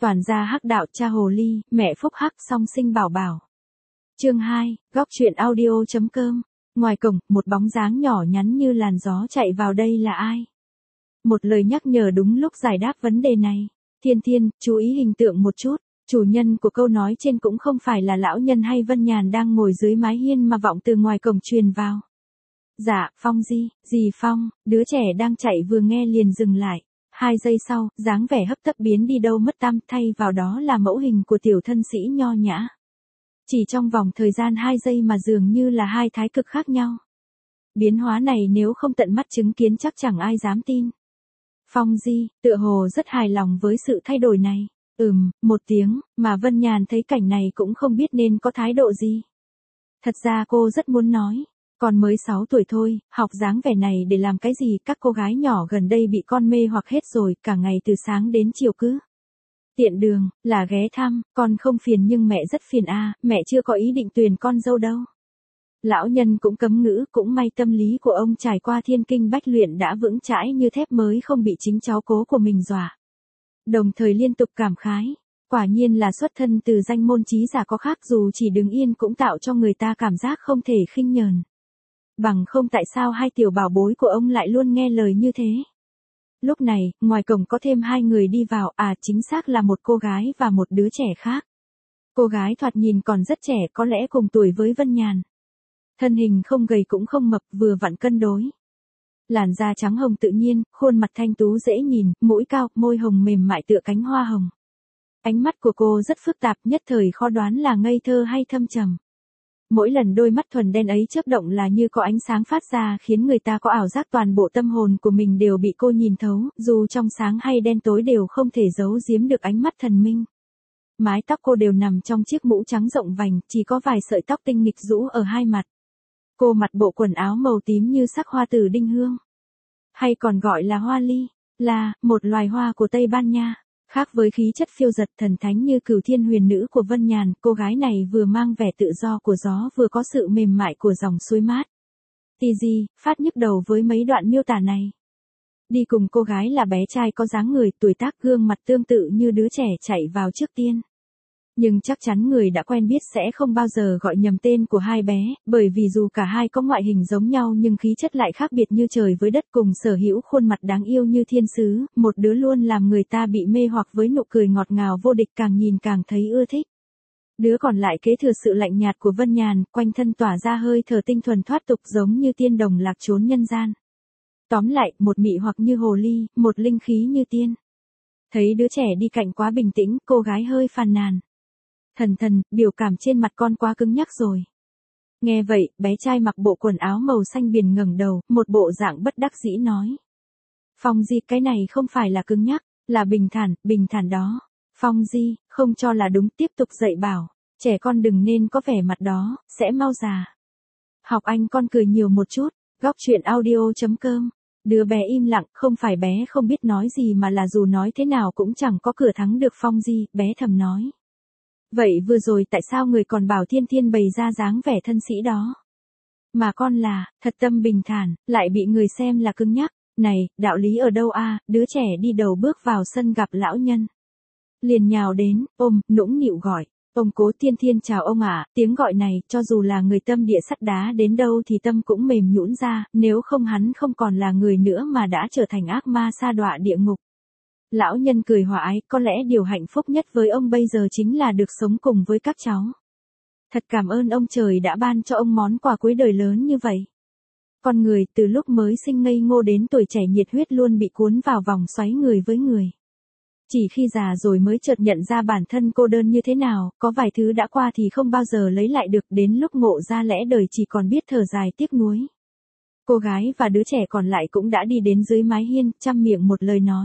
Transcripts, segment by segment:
Toàn gia hắc đạo cha hồ ly, mẹ phúc hắc song sinh bảo bảo. Chương 2, góc truyện audio.com. Ngoài cổng, một bóng dáng nhỏ nhắn như làn gió chạy vào, đây là ai? Một lời nhắc nhở đúng lúc giải đáp vấn đề này. Thiên Thiên, chú ý hình tượng một chút. Chủ nhân của câu nói trên cũng không phải là lão nhân hay Vân Nhàn đang ngồi dưới mái hiên mà vọng từ ngoài cổng truyền vào. Dạ, Phong Di, dì Phong, đứa trẻ đang chạy vừa nghe liền dừng lại. 2 giây sau, dáng vẻ hấp tấp biến đi đâu mất tăm, thay vào đó là mẫu hình của tiểu thân sĩ nho nhã. Chỉ trong vòng thời gian 2 giây mà dường như là hai thái cực khác nhau. Biến hóa này nếu không tận mắt chứng kiến chắc chẳng ai dám tin. Phong Di, tựa hồ rất hài lòng với sự thay đổi này. Một tiếng, mà Vân Nhàn thấy cảnh này cũng không biết nên có thái độ gì. Thật ra cô rất muốn nói. Còn mới 6 tuổi thôi, học dáng vẻ này để làm cái gì? Các cô gái nhỏ gần đây bị con mê hoặc hết rồi, cả ngày từ sáng đến chiều cứ tiện đường, là ghé thăm, con không phiền nhưng mẹ rất phiền à, mẹ chưa có ý định tuyển con dâu đâu. Lão nhân cũng cấm ngữ, cũng may tâm lý của ông trải qua thiên kinh bách luyện đã vững chãi như thép mới không bị chính cháu cố của mình dọa. Đồng thời liên tục cảm khái, quả nhiên là xuất thân từ danh môn trí giả có khác, dù chỉ đứng yên cũng tạo cho người ta cảm giác không thể khinh nhờn. Bằng không tại sao hai tiểu bảo bối của ông lại luôn nghe lời như thế. Lúc này, ngoài cổng có thêm 2 người đi vào, chính xác là một cô gái và một đứa trẻ khác. Cô gái thoạt nhìn còn rất trẻ, có lẽ cùng tuổi với Vân Nhàn. Thân hình không gầy cũng không mập, vừa vặn cân đối. Làn da trắng hồng tự nhiên, khuôn mặt thanh tú dễ nhìn, mũi cao, môi hồng mềm mại tựa cánh hoa hồng. Ánh mắt của cô rất phức tạp, nhất thời khó đoán là ngây thơ hay thâm trầm. Mỗi lần đôi mắt thuần đen ấy chớp động là như có ánh sáng phát ra, khiến người ta có ảo giác toàn bộ tâm hồn của mình đều bị cô nhìn thấu, dù trong sáng hay đen tối đều không thể giấu giếm được ánh mắt thần minh. Mái tóc cô đều nằm trong chiếc mũ trắng rộng vành, chỉ có vài sợi tóc tinh nghịch rũ ở hai mặt. Cô mặc bộ quần áo màu tím như sắc hoa tử đinh hương, hay còn gọi là hoa ly, là một loài hoa của Tây Ban Nha. Khác với khí chất phiêu dật thần thánh như Cửu Thiên Huyền Nữ của Vân Nhàn, cô gái này vừa mang vẻ tự do của gió vừa có sự mềm mại của dòng suối mát. Tì phát nhức đầu với mấy đoạn miêu tả này. Đi cùng cô gái là bé trai có dáng người, tuổi tác, gương mặt tương tự như đứa trẻ chạy vào trước tiên. Nhưng chắc chắn người đã quen biết sẽ không bao giờ gọi nhầm tên của hai bé, bởi vì dù cả hai có ngoại hình giống nhau nhưng khí chất lại khác biệt như trời với đất, cùng sở hữu khuôn mặt đáng yêu như thiên sứ, một đứa luôn làm người ta bị mê hoặc với nụ cười ngọt ngào vô địch, càng nhìn càng thấy ưa thích. Đứa còn lại kế thừa sự lạnh nhạt của Vân Nhàn, quanh thân tỏa ra hơi thở tinh thuần thoát tục giống như tiên đồng lạc trốn nhân gian. Tóm lại, một mị hoặc như hồ ly, một linh khí như tiên. Thấy đứa trẻ đi cạnh quá bình tĩnh, cô gái hơi phàn nàn. Thần, biểu cảm trên mặt con quá cứng nhắc rồi. Nghe vậy, bé trai mặc bộ quần áo màu xanh biển ngẩng đầu, một bộ dạng bất đắc dĩ nói. Phong Di, cái này không phải là cứng nhắc, là bình thản đó. Phong Di, không cho là đúng, tiếp tục dạy bảo, trẻ con đừng nên có vẻ mặt đó, sẽ mau già. Học anh con cười nhiều một chút, góc truyện audio.com. Đứa bé im lặng, không phải bé không biết nói gì mà là dù nói thế nào cũng chẳng có cửa thắng được Phong Di, bé thầm nói. Vậy vừa rồi tại sao người còn bảo Thiên Thiên bày ra dáng vẻ thân sĩ đó? Mà con là, thật tâm bình thản, lại bị người xem là cứng nhắc. Này, đạo lý ở đâu a? Đứa trẻ đi đầu bước vào sân gặp lão nhân. Liền nhào đến, ôm, nũng nịu gọi. Ông cố Thiên Thiên chào ông ạ, tiếng gọi này, cho dù là người tâm địa sắt đá đến đâu thì tâm cũng mềm nhũn ra, nếu không hắn không còn là người nữa mà đã trở thành ác ma sa đọa địa ngục. Lão nhân cười hòa ái, có lẽ điều hạnh phúc nhất với ông bây giờ chính là được sống cùng với các cháu. Thật cảm ơn ông trời đã ban cho ông món quà cuối đời lớn như vậy. Con người từ lúc mới sinh ngây ngô đến tuổi trẻ nhiệt huyết luôn bị cuốn vào vòng xoáy người với người. Chỉ khi già rồi mới chợt nhận ra bản thân cô đơn như thế nào, có vài thứ đã qua thì không bao giờ lấy lại được, đến lúc ngộ ra lẽ đời chỉ còn biết thở dài tiếc nuối. Cô gái và đứa trẻ còn lại cũng đã đi đến dưới mái hiên, chăm miệng một lời nói.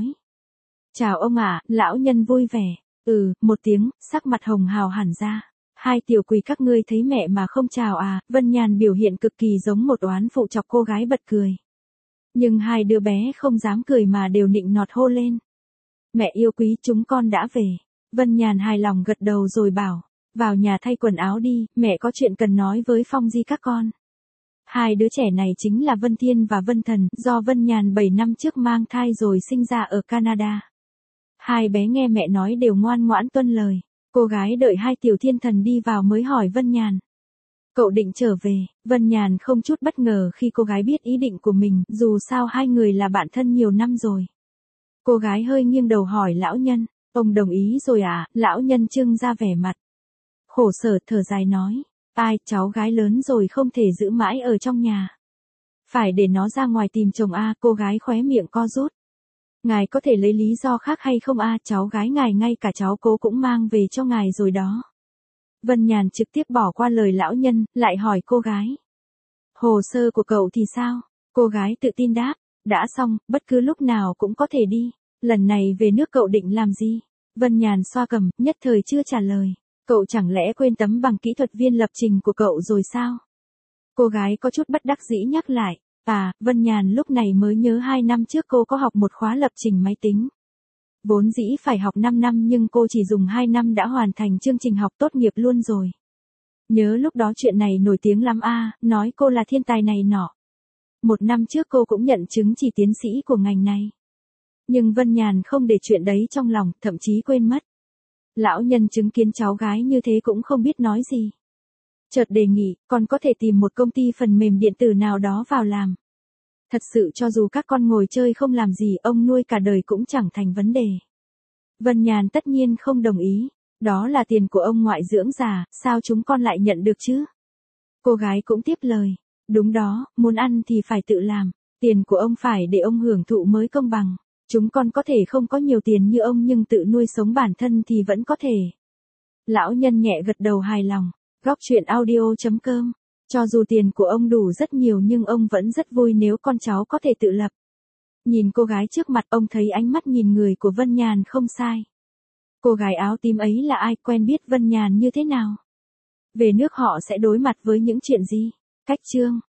Chào ông ạ, lão nhân vui vẻ. Một tiếng, sắc mặt hồng hào hẳn ra. Hai tiểu quỷ các ngươi thấy mẹ mà không chào à? Vân Nhàn biểu hiện cực kỳ giống một oán phụ chọc cô gái bật cười. Nhưng hai đứa bé không dám cười mà đều nịnh nọt hô lên. Mẹ yêu quý, chúng con đã về. Vân Nhàn hài lòng gật đầu rồi bảo, vào nhà thay quần áo đi, mẹ có chuyện cần nói với Phong Di các con. Hai đứa trẻ này chính là Vân Thiên và Vân Thần, do Vân Nhàn 7 năm trước mang thai rồi sinh ra ở Canada. Hai bé nghe mẹ nói đều ngoan ngoãn tuân lời. Cô gái đợi hai tiểu thiên thần đi vào mới hỏi Vân Nhàn. Cậu định trở về, Vân Nhàn không chút bất ngờ khi cô gái biết ý định của mình, dù sao hai người là bạn thân nhiều năm rồi. Cô gái hơi nghiêng đầu hỏi lão nhân, ông đồng ý rồi à, lão nhân trưng ra vẻ mặt. Khổ sở thở dài nói, ai, cháu gái lớn rồi không thể giữ mãi ở trong nhà. Phải để nó ra ngoài tìm chồng a, cô gái khóe miệng co rút. Ngài có thể lấy lý do khác hay không a, cháu gái ngài ngay cả cháu cố cũng mang về cho ngài rồi đó. Vân Nhàn trực tiếp bỏ qua lời lão nhân, lại hỏi cô gái. Hồ sơ của cậu thì sao? Cô gái tự tin đáp, đã xong, bất cứ lúc nào cũng có thể đi. Lần này về nước cậu định làm gì? Vân Nhàn xoa cằm, nhất thời chưa trả lời. Cậu chẳng lẽ quên tấm bằng kỹ thuật viên lập trình của cậu rồi sao? Cô gái có chút bất đắc dĩ nhắc lại. À, Vân Nhàn lúc này mới nhớ 2 năm trước cô có học một khóa lập trình máy tính. Vốn dĩ phải học 5 năm nhưng cô chỉ dùng 2 năm đã hoàn thành chương trình học tốt nghiệp luôn rồi. Nhớ lúc đó chuyện này nổi tiếng lắm a, nói cô là thiên tài này nọ. 1 năm trước cô cũng nhận chứng chỉ tiến sĩ của ngành này. Nhưng Vân Nhàn không để chuyện đấy trong lòng, thậm chí quên mất. Lão nhân chứng kiến cháu gái như thế cũng không biết nói gì. Chợt đề nghị, còn có thể tìm một công ty phần mềm điện tử nào đó vào làm. Thật sự cho dù các con ngồi chơi không làm gì, ông nuôi cả đời cũng chẳng thành vấn đề. Vân Nhàn tất nhiên không đồng ý. Đó là tiền của ông ngoại dưỡng già, sao chúng con lại nhận được chứ? Cô gái cũng tiếp lời. Đúng đó, muốn ăn thì phải tự làm. Tiền của ông phải để ông hưởng thụ mới công bằng. Chúng con có thể không có nhiều tiền như ông nhưng tự nuôi sống bản thân thì vẫn có thể. Lão nhân nhẹ gật đầu hài lòng. Góc chuyện audio.com. Cho dù tiền của ông đủ rất nhiều nhưng ông vẫn rất vui nếu con cháu có thể tự lập. Nhìn cô gái trước mặt ông thấy ánh mắt nhìn người của Vân Nhàn không sai. Cô gái áo tím ấy là ai, quen biết Vân Nhàn như thế nào? Về nước họ sẽ đối mặt với những chuyện gì? Cách chương